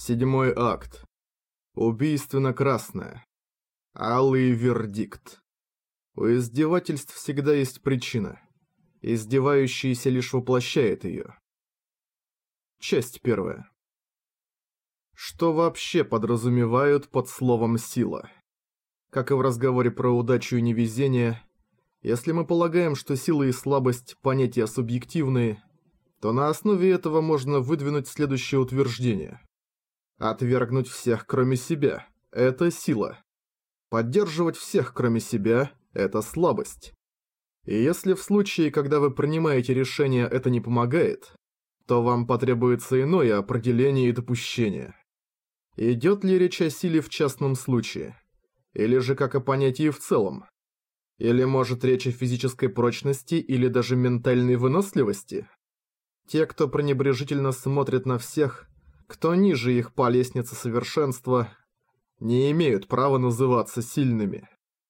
Седьмой акт. Убийственно-красное. Алый вердикт. У издевательств всегда есть причина. Издевающийся лишь воплощает ее. Часть первая. Что вообще подразумевают под словом «сила»? Как и в разговоре про удачу и невезение, если мы полагаем, что сила и слабость – понятия субъективные, то на основе этого можно выдвинуть следующее утверждение. Отвергнуть всех, кроме себя – это сила. Поддерживать всех, кроме себя – это слабость. И если в случае, когда вы принимаете решение, это не помогает, то вам потребуется иное определение и допущение. Идет ли речь о силе в частном случае? Или же как о понятии в целом? Или может речь о физической прочности или даже ментальной выносливости? Те, кто пренебрежительно смотрит на всех, кто ниже их по лестнице совершенства, не имеют права называться сильными.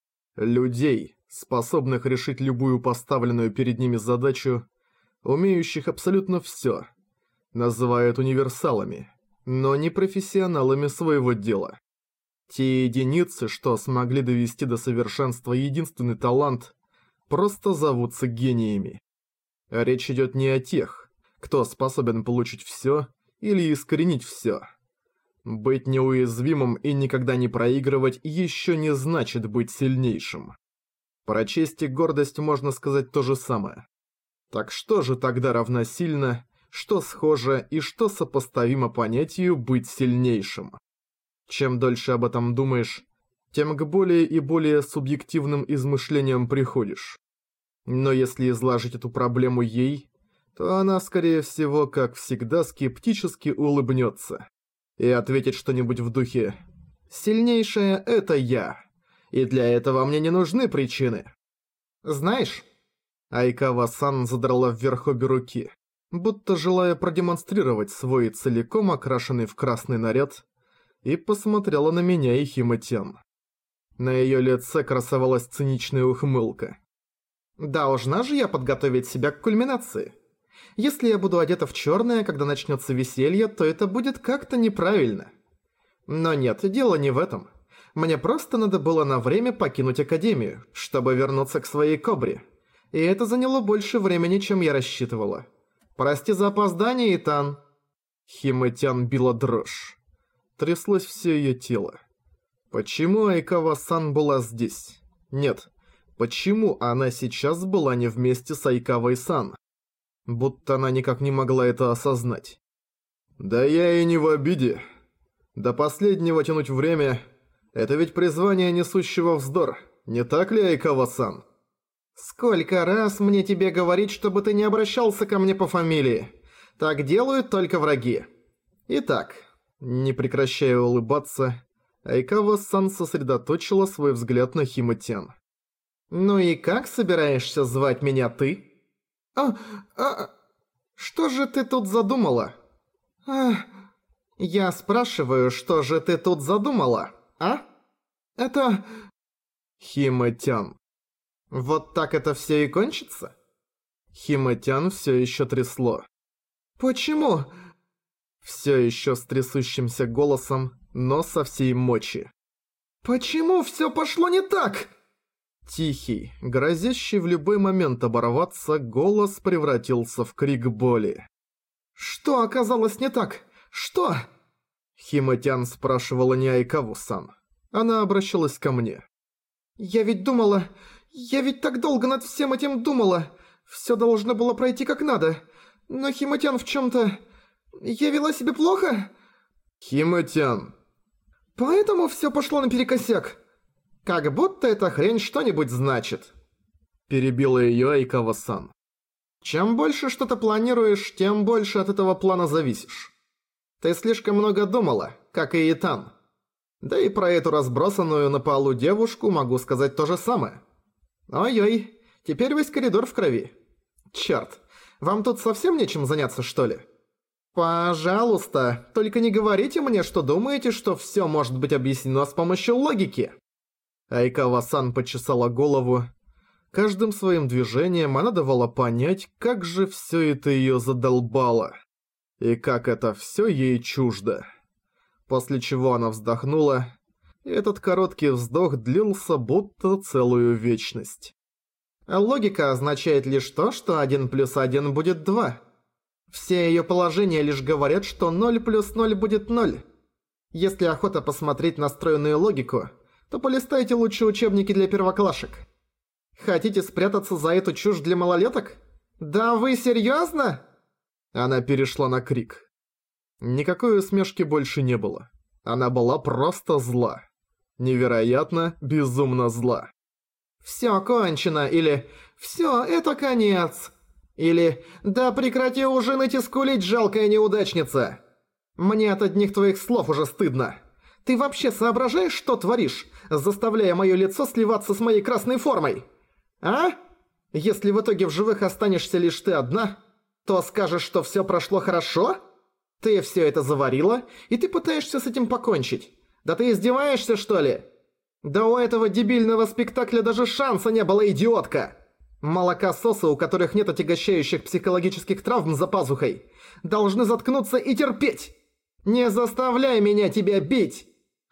Людей, способных решить любую поставленную перед ними задачу, умеющих абсолютно всё, называют универсалами, но не профессионалами своего дела. Те единицы, что смогли довести до совершенства единственный талант, просто зовутся гениями. Речь идет не о тех, кто способен получить всё или искоренить всё. Быть неуязвимым и никогда не проигрывать еще не значит быть сильнейшим. Про честь и гордость можно сказать то же самое. Так что же тогда равносильно, что схоже и что сопоставимо понятию «быть сильнейшим»? Чем дольше об этом думаешь, тем к более и более субъективным измышлениям приходишь. Но если изложить эту проблему ей, то она, скорее всего, как всегда, скептически улыбнется и ответит что-нибудь в духе «Сильнейшая – это я, и для этого мне не нужны причины». Знаешь, Айкава-сан задрала вверх обе руки, будто желая продемонстрировать свой целиком окрашенный в красный наряд, и посмотрела на меня и Хима-тян. На её лице красовалась циничная ухмылка. «Должна же я подготовить себя к кульминации. Если я буду одета в чёрное, когда начнётся веселье, то это будет как-то неправильно. Но нет, дело не в этом. Мне просто надо было на время покинуть Академию, чтобы вернуться к своей Кобре. И это заняло больше времени, чем я рассчитывала. Прости за опоздание, Итан». Хима-тян била дрожь. Тряслось всё её тело. Почему Айкава-сан была здесь? Нет, почему она сейчас была не вместе с Айкавой-сан? Будто она никак не могла это осознать. Да я и не в обиде. До последнего тянуть время – это ведь призвание несущего вздор, не так ли, Айкава-сан? Сколько раз мне тебе говорить, чтобы ты не обращался ко мне по фамилии? Так делают только враги. Итак, не прекращая улыбаться, Айкава-сан сосредоточила свой взгляд на Хима-тян. «Ну и как собираешься звать меня ты?» Что же ты тут задумала?» «Я спрашиваю, что же ты тут задумала, а? Это...» Хима-тян. «Вот так это всё и кончится?» Хима-тян всё ещё трясло. «Почему?» Всё ещё с трясущимся голосом, но со всей мочи. «Почему всё пошло не так?» Тихий, грозящий в любой момент оборваться, голос превратился в крик боли. «Что оказалось не так? Что?» Хима-тян спрашивала не Айкаву-сан. Она обращалась ко мне. «Я ведь думала... Я ведь так долго над всем этим думала. Всё должно было пройти как надо. Но Хима-тян в чём-то... Я вела себя плохо?» «Хима-тян...» «Поэтому всё пошло наперекосяк. Как будто эта хрень что-нибудь значит», – перебила её Айкава-сан. «Чем больше что-то планируешь, тем больше от этого плана зависишь. Ты слишком много думала, как и Итан. Да и про эту разбросанную на полу девушку могу сказать то же самое. Ой-ой, теперь весь коридор в крови. Чёрт, вам тут совсем нечем заняться, что ли? Пожалуйста, только не говорите мне, что думаете, что всё может быть объяснено с помощью логики». Айкава-сан почесала голову. Каждым своим движением она давала понять, как же всё это её задолбало. И как это всё ей чуждо. после чего она вздохнула, и этот короткий вздох длился будто целую вечность. Логика означает лишь то, что 1 плюс 1 будет 2. Все её положения лишь говорят, что 0 плюс 0 будет 0. Если охота посмотреть на стройную логику, то полистайте лучше учебники для первоклашек. Хотите спрятаться за эту чушь для малолеток? Да вы серьёзно? Она перешла на крик. Никакой усмешки больше не было. Она была просто зла. Невероятно, безумно зла. «Всё кончено» или «Всё, это конец» или «Да прекрати уже ныть и скулить, жалкая неудачница». Мне от одних твоих слов уже стыдно. Ты вообще соображаешь, что творишь, заставляя моё лицо сливаться с моей красной формой? А? Если в итоге в живых останешься лишь ты одна, то скажешь, что всё прошло хорошо? Ты всё это заварила, и ты пытаешься с этим покончить. Да ты издеваешься, что ли? Да у этого дебильного спектакля даже шанса не было, идиотка! Молокососы, у которых нет отягощающих психологических травм за пазухой, должны заткнуться и терпеть! Не заставляй меня тебя бить!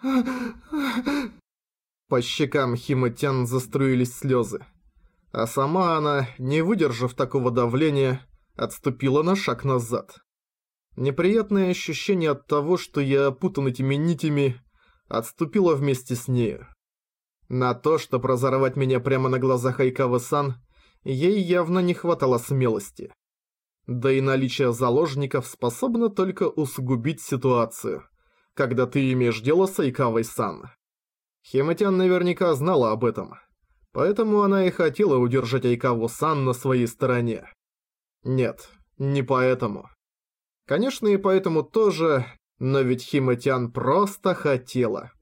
По щекам Хима-тян заструились слезы. А сама она, не выдержав такого давления, отступила на шаг назад. Неприятное ощущение от того, что я опутан этими нитями, отступило вместе с нею. На то, чтобы разорвать меня прямо на глазах Айкавы-сан, ей явно не хватало смелости. Да и наличие заложников способно только усугубить ситуацию, когда ты имеешь дело с Айкавой-сан. Хима-тян наверняка знала об этом, поэтому она и хотела удержать Айкаву-сан на своей стороне. Нет, не поэтому. Конечно, и поэтому тоже, но ведь Хима-тян просто хотела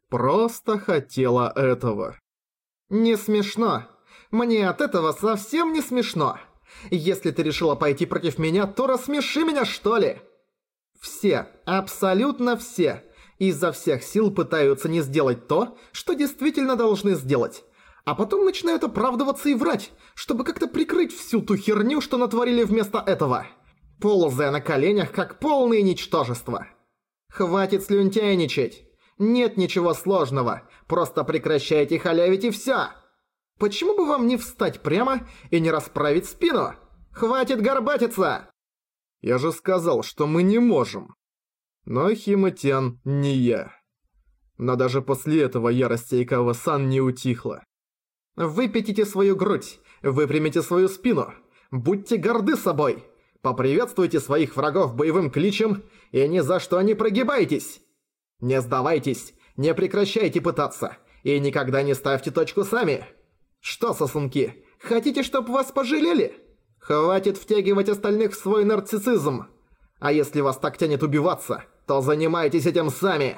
этого. Не смешно. Мне от этого совсем не смешно. Если ты решила пойти против меня, то рассмеши меня, что ли? Все, абсолютно все, изо всех сил пытаются не сделать то, что действительно должны сделать. А потом начинают оправдываться и врать, чтобы как-то прикрыть всю ту херню, что натворили вместо этого. Ползая на коленях, как полные ничтожества. Хватит слюнтяйничать. Нет ничего сложного, просто прекращайте халявить и всё. Почему бы вам не встать прямо и не расправить спину? Хватит горбатиться! Я же сказал, что мы не можем. Но Хима-тян не я. Но даже после этого ярость Айкавы-сан не утихла. Выпятите свою грудь, выпрямите свою спину, будьте горды собой, поприветствуйте своих врагов боевым кличем и ни за что не прогибайтесь. Не сдавайтесь, не прекращайте пытаться и никогда не ставьте точку сами. Что, сосунки, хотите, чтобы вас пожалели? Хватит втягивать остальных в свой нарциссизм. А если вас так тянет убиваться, то занимайтесь этим сами.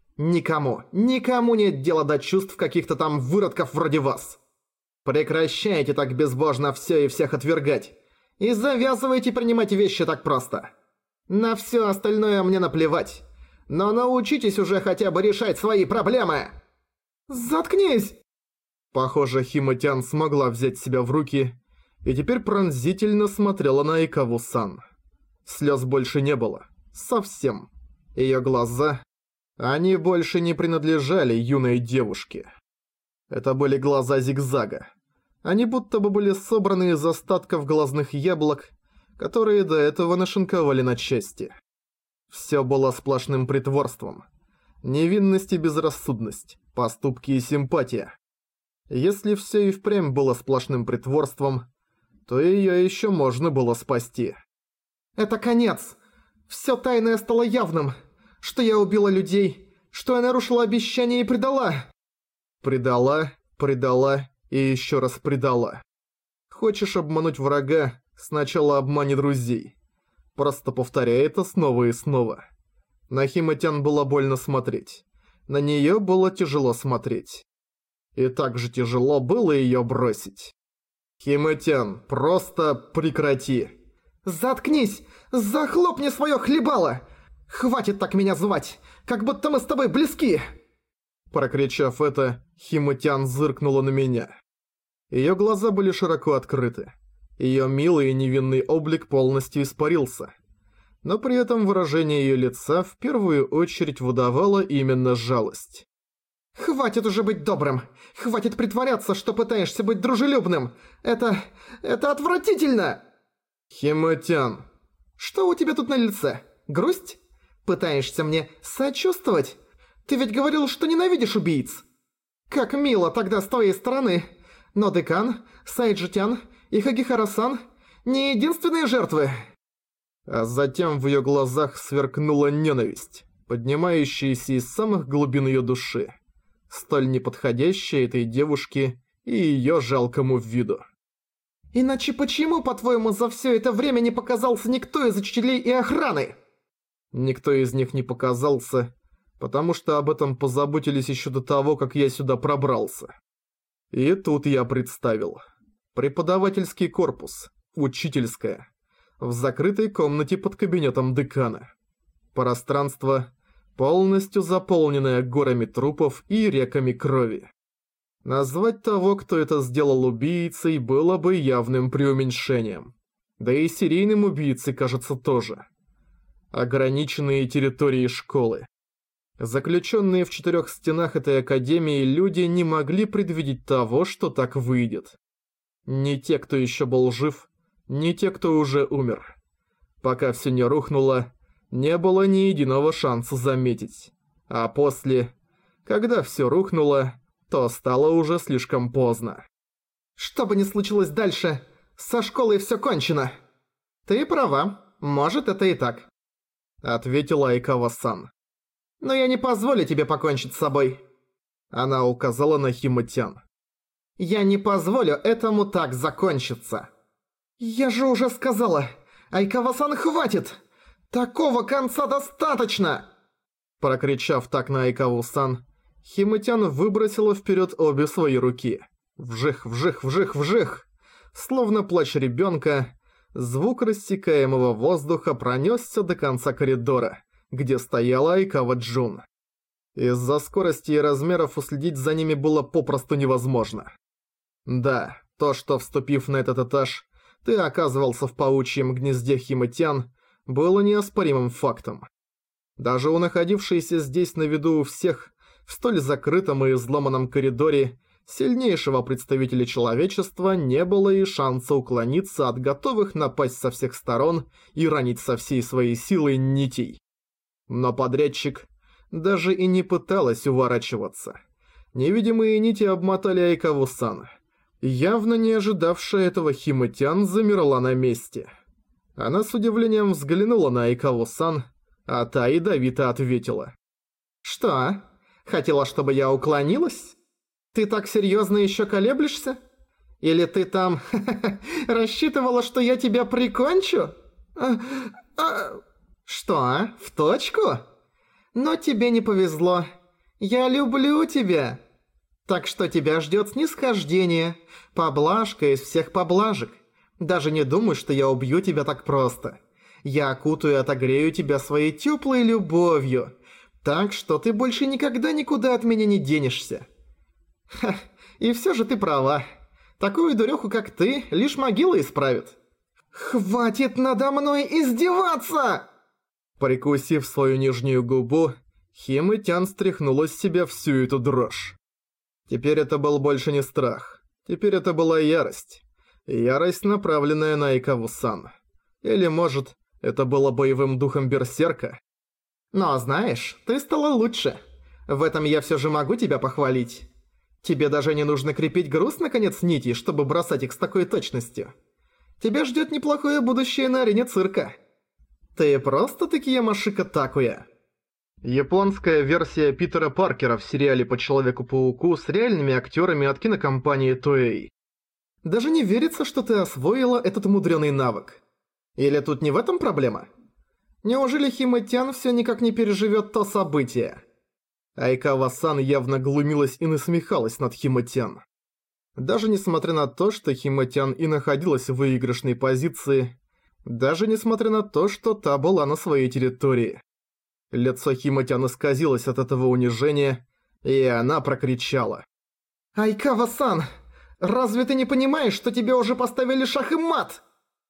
Никому нет дела до чувств каких-то там выродков вроде вас. Прекращайте так безбожно все и всех отвергать. И завязывайте принимать вещи так просто. На все остальное мне наплевать. Но научитесь уже хотя бы решать свои проблемы. Заткнись! Похоже, Хима-тян смогла взять себя в руки и теперь пронзительно смотрела на Айкаву-сан. Слез больше не было. Совсем. Её глаза... Они больше не принадлежали юной девушке. Это были глаза зигзага. Они будто бы были собраны из остатков глазных яблок, которые до этого нашинковали на части. Всё было сплошным притворством. Невинность и безрассудность, поступки и симпатия. Если всё и впрямь было сплошным притворством, то её ещё можно было спасти. Это конец. Всё тайное стало явным. Что я убила людей, что я нарушила обещание и предала. Предала и ещё раз предала. Хочешь обмануть врага, сначала обмани друзей. Просто повторяй это снова и снова. На Хима-тян было больно смотреть. На неё было тяжело смотреть. И так же тяжело было её бросить. Хима-тян, просто прекрати. Заткнись! Захлопни своё хлебало! Хватит так меня звать, как будто мы с тобой близки! Прокричав это, Хима-тян зыркнула на меня. Её глаза были широко открыты. Её милый и невинный облик полностью испарился. но при этом выражение её лица в первую очередь выдавало именно жалость. «Хватит уже быть добрым! Хватит притворяться, что пытаешься быть дружелюбным! Это отвратительно!» «Химотян!» «Что у тебя тут на лице? Грусть? Пытаешься мне сочувствовать? Ты ведь говорил, что ненавидишь убийц!» «Как мило тогда с твоей стороны! Но Декан, Сайджитян и Хагихара-сан не единственные жертвы!» А затем в её глазах сверкнула ненависть, поднимающаяся из самых глубин её души, столь неподходящая этой девушке и её жалкому виду. «Иначе почему, по-твоему, за всё это время не показался никто из учителей и охраны?» Никто из них не показался, потому что об этом позаботились ещё до того, как я сюда пробрался. И тут я представил. Преподавательский корпус, учительская, в закрытой комнате под кабинетом декана. Пространство, полностью заполненное горами трупов и реками крови. Назвать того, кто это сделал убийцей, было бы явным преуменьшением. Да и серийным убийцей, кажется, тоже. Ограниченные территории школы. Заключенные в 4 стенах этой академии люди не могли предвидеть того, что так выйдет. Ни те, кто еще был жив, ни те, кто уже умер. Пока все не рухнуло, не было ни единого шанса заметить. А после, когда все рухнуло, то стало уже слишком поздно. «Что бы ни случилось дальше, со школой все кончено!» «Ты права, может, это и так», — ответила Айкава-сан. «Но я не позволю тебе покончить с собой». Она указала на Химотян. «Я не позволю этому так закончиться». «Я же уже сказала, Айкава-сан, хватит! Такого конца достаточно!» Прокричав так на Айкаву-сан, Химотян выбросила вперед обе свои руки. Вжих, вжих, вжих, вжих. Словно плач ребенка, звук рассекаемого воздуха пронесся до конца коридора, где стояла Айкава-джун. Из-за скорости и размеров уследить за ними было попросту невозможно. Да, то, что, вступив на этот этаж, ты оказывался в паучьем гнезде Химотян, было неоспоримым фактом. Даже у находившейся здесь на виду у всех, в столь закрытом и изломанном коридоре, сильнейшего представителя человечества не было и шанса уклониться от готовых напасть со всех сторон и ранить со всей своей силой нитей. Но подрядчик даже и не пыталась уворачиваться. Невидимые нити обмотали Айкаву-сан. Явно не ожидавшая этого Химотян замерла на месте. Она с удивлением взглянула на Айкаву-сан, а та ядовито ответила. «Что? Хотела, чтобы я уклонилась? Ты так серьезно еще колеблешься? Или ты там рассчитывала, что я тебя прикончу? Что, в точку? Но тебе не повезло. Я люблю тебя. Так что тебя ждет снисхождение, поблажка из всех поблажек. Даже не думай, что я убью тебя так просто. Я окутаю и отогрею тебя своей теплой любовью, так что ты больше никогда никуда от меня не денешься. Ха, и все же ты права. Такую дуреху, как ты, лишь могила исправит. Хватит надо мной издеваться! Прикусив свою нижнюю губу, Химотян стряхнула с себя всю эту дрожь. Теперь это был больше не страх. Теперь это была ярость. Ярость, направленная на Айкаву-сан. Или, может, это было боевым духом берсерка? Но знаешь, ты стала лучше. В этом я все же могу тебя похвалить. Тебе даже не нужно крепить груз на конец нити, чтобы бросать их с такой точностью. Тебя ждет неплохое будущее на арене цирка. Ты просто-таки Ямашика Такуя. Японская версия Питера Паркера в сериале по Человеку-пауку с реальными актерами от кинокомпании Toei. Даже не верится, что ты освоила этот мудрёный навык. Или тут не в этом проблема? Неужели Химотян всё никак не переживёт то событие? Айкава-сан явно глумилась и насмехалась над Химотян. Даже несмотря на то, что Химотян и находилась в выигрышной позиции, даже несмотря на то, что та была на своей территории. Лицо Химотян исказилось от этого унижения, и она прокричала. «Айкава-сан, разве ты не понимаешь, что тебе уже поставили шах и мат?»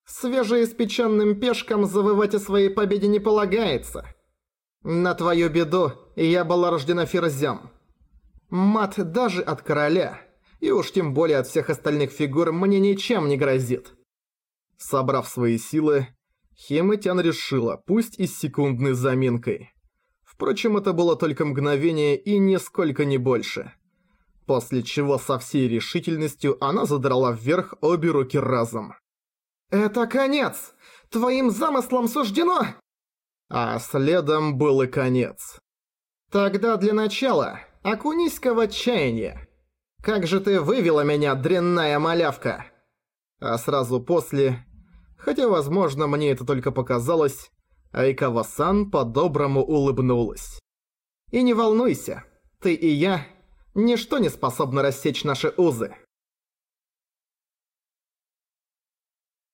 Свежеиспеченным пешкам завывать о своей победе не полагается. На твою беду я была рождена ферзем. Мат даже от короля, и уж тем более от всех остальных фигур, мне ничем не грозит. Собрав свои силы, Хемэтян решила, пусть и с секундной заминкой. Впрочем, это было только мгновение и нисколько не больше. После чего со всей решительностью она задрала вверх обе руки разом. «Это конец! Твоим замыслам суждено!» А следом был и конец. «Тогда для начала окунись-ка в отчаяние. Как же ты вывела меня, дрянная малявка!» А сразу после, хотя, возможно, мне это только показалось, Айкава-сан по-доброму улыбнулась. «И не волнуйся, ты и я, ничто не способно рассечь наши узы.